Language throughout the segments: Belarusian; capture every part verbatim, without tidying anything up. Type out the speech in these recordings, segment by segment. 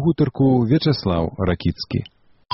гутарку Вячаслав Ракіцкі.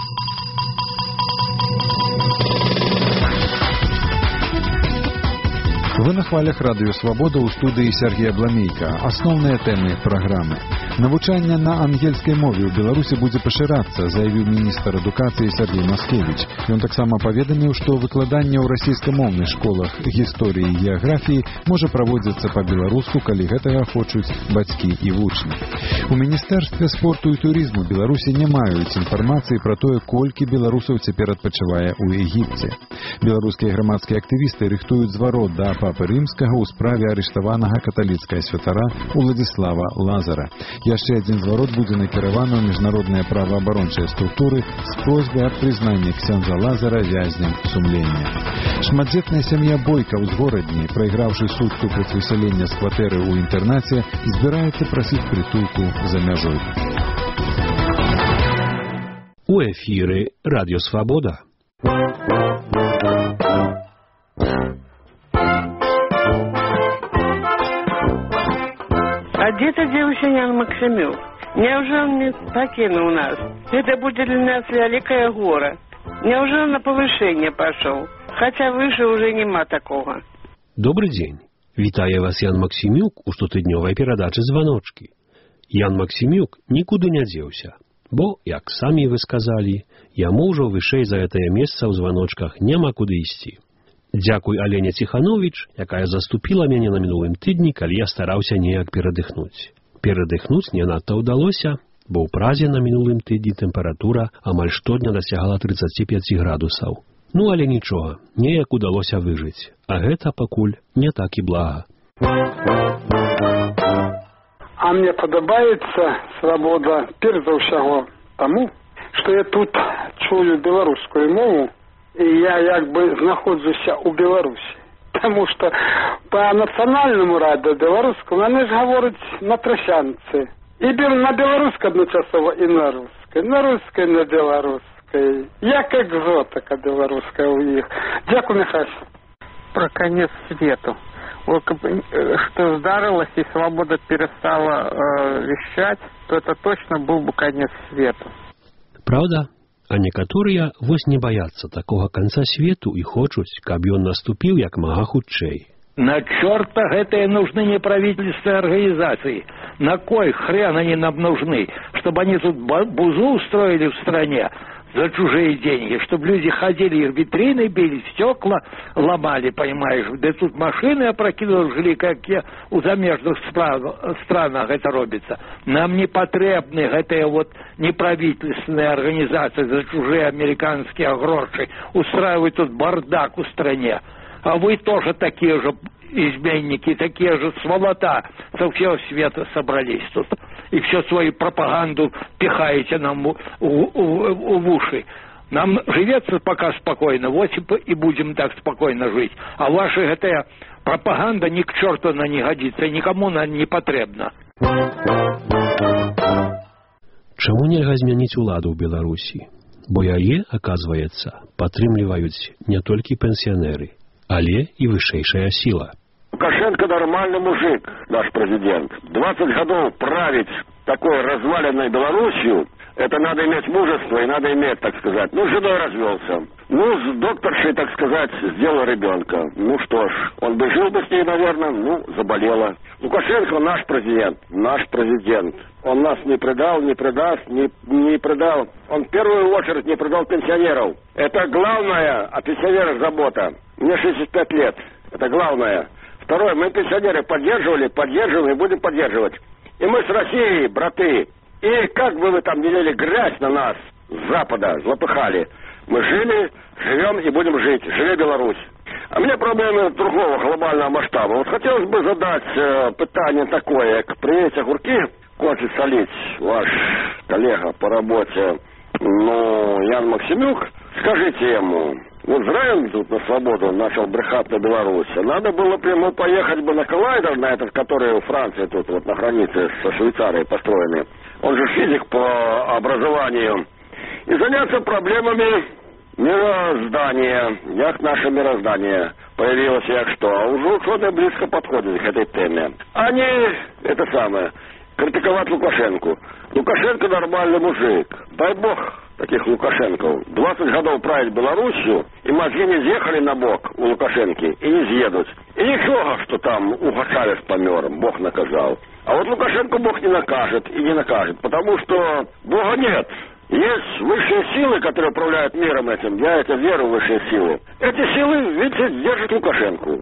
Вы на хвалях радыё «Свабода» ў студыі Сергія Бламейка. Асноўныя тэмы праграмы. Навучанне на ангельскай мове ў Беларусі будзе пашырацца, заявіў міністр адукацыі Сергей Маскевіч. Ён таксама паведаміў, што выкладанне ў расійскамоўных школах гісторыі і геаграфіі можа праводзіцца па-беларуску, калі гэтага хочуць бацькі і вучні. У Міністэрстве спорту і турызму Беларусі не маюць інфармацыі пра тое, колькі беларусаў цяпер адпачывае ў Егіпце. Беларускія грамадскія актывісты рыхтуюць зварот да папы рымскага ў справе арыштаванага каталіцкага святара Уладзіслава Лазара. Яшчэ адзін зварот будзе накіраваны ў міжнародныя праваабарончыя структуры з просьбай аб прызнанні ксяндза Лазара вязнем сумлення. Шматдзетная сям'я Бойка ў Згорадні, прайграўшы суд супраць высялення з кватэры ў інтэрнаце, збіраецца прасіць прытулку за мяжой. У эфіры радыё «Свабода». А где-то дзеўся Ян Максімюк? Няўжо он не пакінуў нас? Это будет для нас великое горе. Няўжо на повышение пошел? Хотя выше уже нема такого. Добрый день. Вітае вас Ян Максімюк у штотыднёвай перадачы «Званочки». Ян Максімюк нікуды не дзеўся, бо, як самі вы сказалі, яму ўжо вышэй за гэтае месца ў званочках няма куды ісці. Дзякуй Алене Ціхановіч, якая заступіла мяне на мінулым тыдні, калі я стараўся неяк перадыхнуць. Перадыхнуць не надта ўдалося, бо ў Празе на мінулым тыдні тэмпература амаль штодня дасягала трыццаць пяць градусаў. Ну, але нічога, неяк удалося выжыць, а гэта пакуль не так і блага. А мне падабаецца свабода перш за ўсяго таму, што я тут чую беларускую мову, і я як бы знаходжуся ў Беларусі. Таму што па нацыянальнаму радыё беларускаму яны ж гавораць на трасянцы. І на беларускай адначасова і на рускай, на рускай, на беларускай. Як экзотика беларуская у іх. Дзякуй, Михась. Про конец свету. Что здарилось, и свобода перестала э, вещать, то это точно был бы конец свету. Правда? А некаторыя вось не баяцца такога канца свету і хочуць, каб ён наступіў як мага хутчэй. На чёрта гэтые нужны неправительственные организации. На кой хрен они нам нужны? Чтобы они тут бузу устроили в стране за чужие деньги, чтобы люди ходили, их витрины били, стекла ломали, понимаешь, да тут машины опрокидывали, жили, как я, у замежных стран, странах это робится. Нам не потребны эти вот неправительственные организации за чужие американские гроши, устраивают тут бардак у стране. А вы тоже такие же изменники, такие же сволота со всего света собрались тут. И все свою пропаганду пихаете нам в, в, в, в уши. Нам живется пока спокойно, вот и будем так спокойно жить. А ваша эта пропаганда ни к черту она не годится, и никому она не потребна. Чаму нельга змяніць уладу ў Беларусі? Бо яе, аказваецца, падтрымліваюць не толькі пенсіянеры, але і вышэйшая сила. Лукашенко нормальный мужик, наш президент. двадцать годов править такой разваленной Белоруссию, это надо иметь мужество и надо иметь, так сказать. Ну, с женой развелся. Ну, с докторшей, так сказать, сделал ребенка. Ну что ж, он бы жил бы с ней, наверное, ну, заболела. Лукашенко наш президент, наш президент. Он нас не предал, не предаст, не, не предал. Он в первую очередь не предал пенсионеров. Это главная о пенсионерах забота. Мне шестьдесят пять лет. Это главное. Второе, мы пенсионеры поддерживали, поддерживаем и будем поддерживать. И мы с Россией, браты. И как бы вы там не лили грязь на нас с Запада, злопыхали. Мы жили, живем и будем жить. Живи Беларусь. А мне проблемы другого глобального масштаба. Вот хотелось бы задать э, питание такое. К привете огурки хочет солить ваш коллега по работе, ну, Ян Максимюк. Скажите ему, вот зря он тут на свободу начал брехать на Беларусь. Надо было бы ему поехать бы на коллайдер, на этот, который у Франции тут вот на границе со Швейцарией построенный. Он же физик по образованию. И заняться проблемами мироздания. Як наше мироздание появилось, як что. А уже ученые близко подходят к этой теме. Они, это самое, критиковать Лукашенко. Лукашенко нормальный мужик. Дай бог таких Лукашенков. двадцать годов править Белоруссию, и мозги не съехали на бок у Лукашенки, и не съедут. И ничего, что там Уго Чавес помер, Бог наказал. А вот Лукашенко Бог не накажет и не накажет, потому что Бога нет. Есть высшие силы, которые управляют миром этим. Я это верю в высшие силы. Эти силы, видите, держат Лукашенко.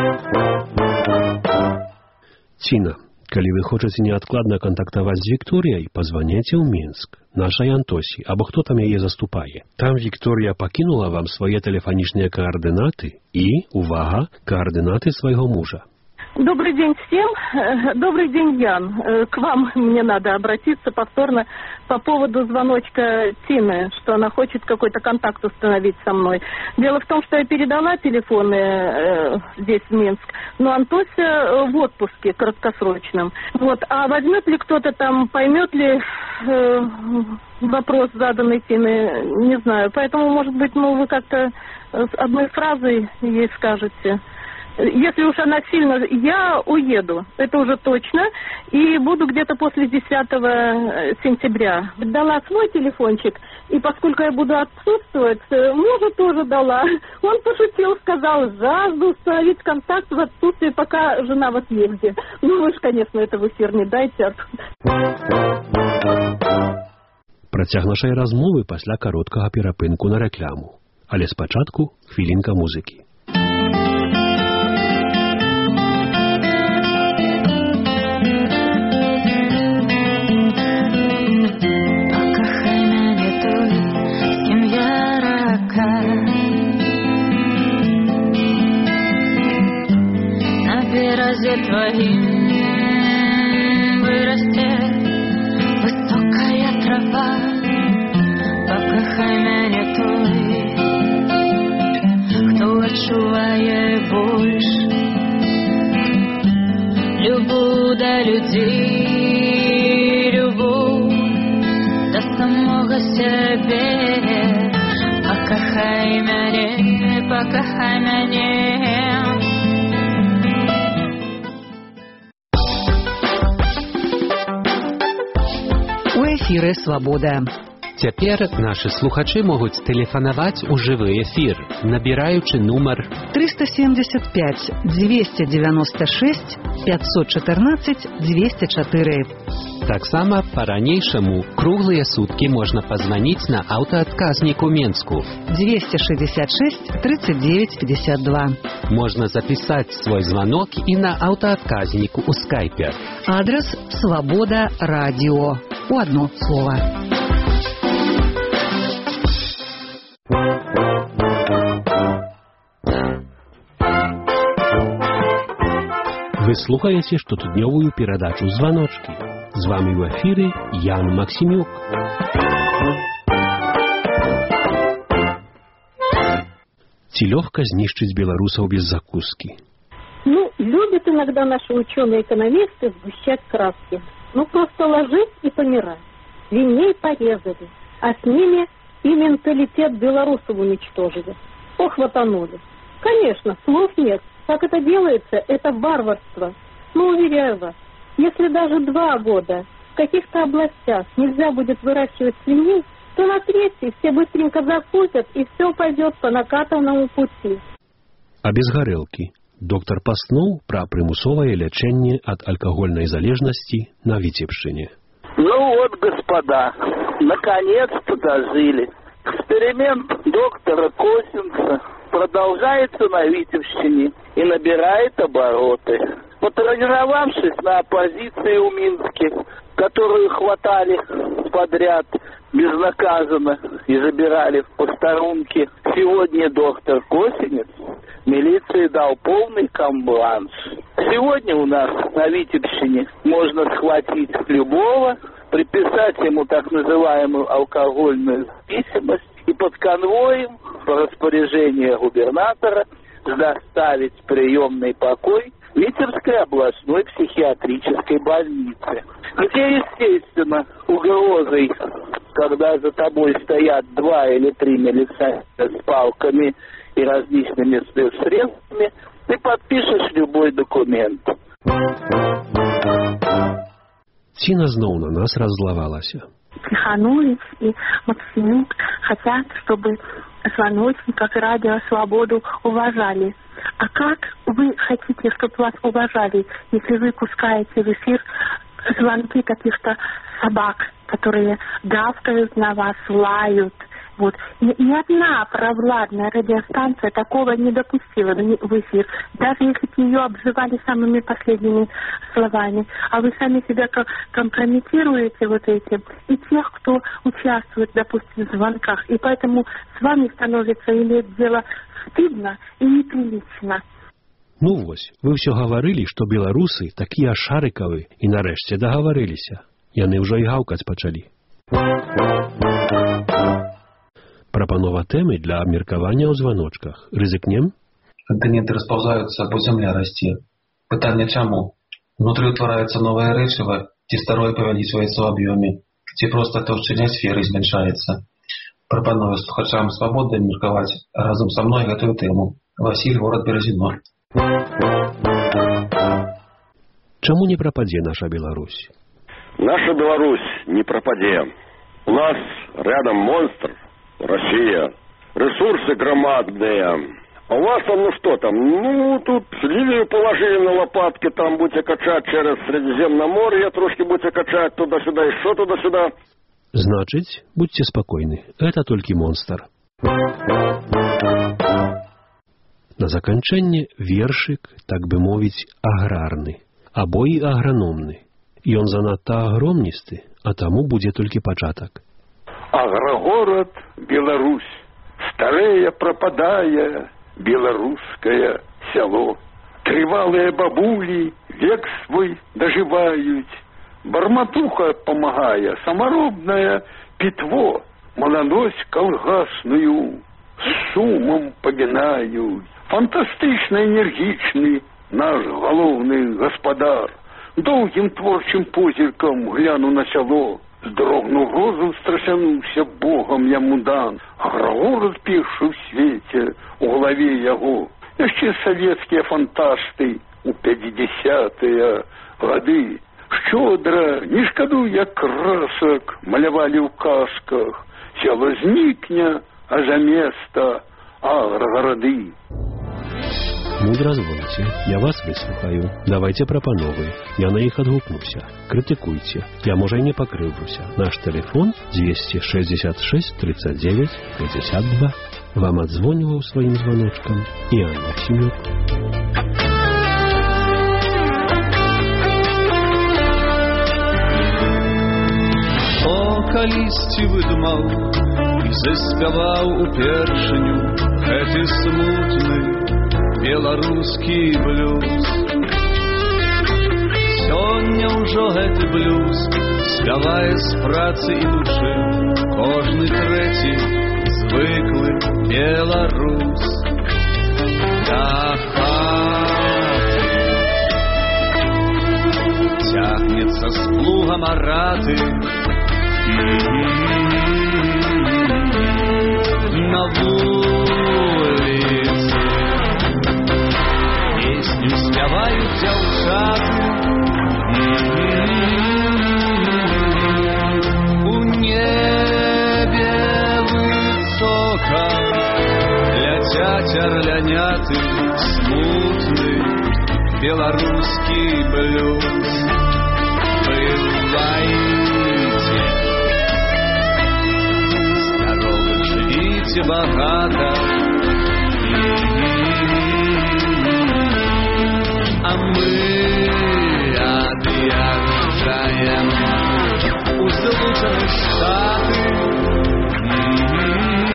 Ціна, калі вы хочаце неадкладна кантактаваць з Вікторыяй, пазваняйце ў Мінск, нашай Антосі, або хто там яе заступае. Там Вікторыя пакінула вам свае тэлефанічныя координаты і, увага, координаты свайго мужа. Добрый день всем. Добрый день, Ян. К вам мне надо обратиться повторно по поводу звоночка Тины, что она хочет какой-то контакт установить со мной. Дело в том, что я передала телефоны э, здесь, в Минск, но Антося в отпуске краткосрочном. Вот. А возьмет ли кто-то там, поймет ли э, вопрос заданный Тины, не знаю. Поэтому, может быть, ну, вы как-то с одной фразой ей скажете. Если уж она сильно... Я уеду, это уже точно, и буду где-то после десятого сентября. Дала свой телефончик, и поскольку я буду отсутствовать, мужу тоже дала. Он пошутил, сказал, жажду установить контакт в отсутствии, пока жена в отъезде. Ну, вы же, конечно, это в эфир не дайте. Працяг нашай размовы пасля кароткага перапынку на рэкламу. Але спачатку хвілінка музыкі. Твоим вырастет высокая трава, покахай мяне той, кто адчувае больш любоў да людзей, любоў да самога сябе. Покахай мяне, покахай мяне. Эфіры «Свабода». Цяпер нашы слухачы могуць тэлефанаваць у жывы эфір, набіраючы нумар триста семьдесят пять двести девяносто шесть пятьсот четырнадцать двести четыре. Таксама па-ранейшаму круглыя суткі можна пазваніць на аўтаадказнік у Менску двести шестьдесят шесть тридцать девять пятьдесят два. Можна запісаць свой званок і на аўтаадказніку ў скайпе. Адрес «Свобода радио». У одно слово. Вы слухаеце штотыднёвую перадачу «Званочки». З вами в эфіры Ян Максимюк. Ці лёгка знішчыць беларусаў без закускі? Ну, любят иногда наши ученые-экономисты сгущать краски. Ну, просто ложись и помирай. Свиней порезали, а с ними и менталитет белорусов уничтожили. Ох, хватанули. Конечно, слов нет. Как это делается, это варварство. Но уверяю вас, если даже два года в каких-то областях нельзя будет выращивать свиней, то на третий все быстренько закусят, и все пойдет по накатанному пути. А без гарэлкі. Доктор Паснуў пра прымусовае лячэнне ад алкагольнай залежнасці на Віцебшчыне. Ну вот, господа, наконец-то дожили. Эксперимент доктора Косинца продолжается на Витебщине и набирает обороты. Потренировавшись на оппозиции у Минске, которую хватали подряд безнаказанно и забирали в посторонки, сегодня доктор Косинец милиции дал полный камбланш. Сегодня у нас на Витебщине можно схватить любого, приписать ему так называемую алкогольную зависимость и под конвоем по распоряжению губернатора доставить в приемный покой Витебской областной психиатрической больницы, где, естественно, угрозой, когда за тобой стоят два или три милиционера с палками и различными спецсредствами, ты подпишешь любой документ. Ціна зноў на нас раззлавалася. Тиханович и Максимюк хотят, чтобы звоночник, как и радио «Свободу» уважали. А как вы хотите, чтобы вас уважали, если вы пускаете в эфир звонки каких-то собак, которые гавкают на вас, лают? Вот. Ни, ни одна провладная радиостанция такого не допустила в эфир, даже если ее обзывали самыми последними словами. А вы сами себя компрометируете вот этим и тех, кто участвует, допустим, в звонках. И поэтому с вами становится иметь дело стыдно и неприлично. Ну вось, вы ўсё гаварылі, што беларусы такія шарыкавы і нарэшце дагаварыліся. Яны ўжо і гаўкаць пачалі. Прапанова тэмы для абмеркавання ў званочках. Рызыкнем? Кантыненты распаўзаюцца, бо зямля расце. Пытанне чаму? Внутры ўтвараецца новае рэчыва, ці старое павялічваецца ў аб'ёме, ці проста таўшчыня сферы змяншаецца. Прапаную слухачам свабоды абмеркаваць разам са мной гэтую тэму. Васіль, горад Беразіно. Чаму не прападзе наша Беларусь? Наша Беларусь не пропаде. У нас рядом монстр, Россия. Ресурсы громадные. А у вас там, ну что там? Ну, тут Ливию положили на лопатки, там будете качать через Средиземноморье, трошки будете качать туда-сюда, еще туда-сюда. Значит, будьте спокойны, это только монстр. На заканчэнне вершик, так бы мовіць, аграрны, або і аграномны. Ён занадта агромністы, а таму будзе толькі пачатак. Агрогород Беларусь, старее пропадая белорусское село. Трывалые бабули век свой доживают, барматуха помогая, саморобное питво, молодость колгасную с шумом погинают. Фантастично энергичный наш головный господар, долгим творчим позірком гляну на село, здрогнув розум, страсянувся Богом яму дан. Агрогород перший в свете, у голове яго. Яшчэ советские фантасты у пятидесятые годы щедро, не шкадуя красок, малявали в касках. Село зникне, а за место агрогороды. Мудра звоните, я вас выслухаю. Давайте прапановы. Я на іх адгукнуся. Крытыкуйце. Я, можа, і не пакрыўджуся. Наш телефон двести шестьдесят шесть тридцать девять пятьдесят два. Вам адзвоніваў сваім званочкам Іан Максімюк. О, калісьці выдумаў і заспяваў упершыню гэты смутны беларускі блюз. Сёння ўжо гэты блюз спявае з працы і душы кожны трэці звыклы беларус. Да хаты цягнецца з плугам араты, на вуліцы песню спяваюць дзяўчаты. У небе высока ляцяць арляняты, смутны беларускі блюз. Бывайце здаровы, жывіце багата, а мы ад'язджаем у Злучаны Штаты.